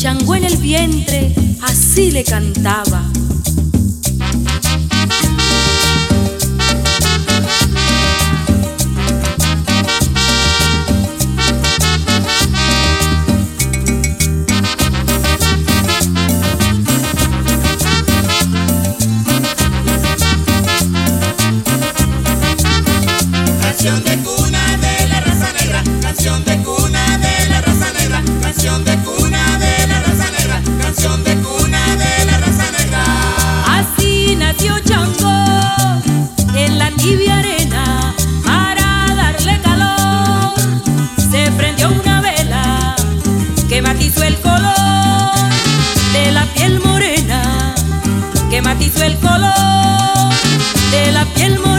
Changó en el vientre, así le cantaba. Canción de cuna de la raza negra, canción de cuna de la raza negra, canción de cuna de la raza negra, canción de cuna de la raza negra. Así nació Changó en la tibia arena, para darle calor se prendió una vela que matizó el color de la piel morena, que matizó el color de la piel morena.